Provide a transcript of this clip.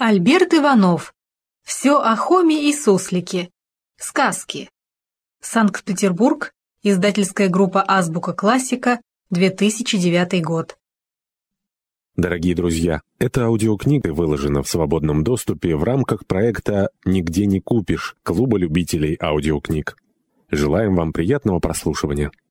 Альберт Иванов. Все о Хоме и суслике. Сказки. Санкт-Петербург. Издательская группа «Азбука Классика», 2009 год. Дорогие друзья, эта аудиокнига выложена в свободном доступе в рамках проекта «Нигде не купишь» Клуба любителей аудиокниг. Желаем вам приятного прослушивания.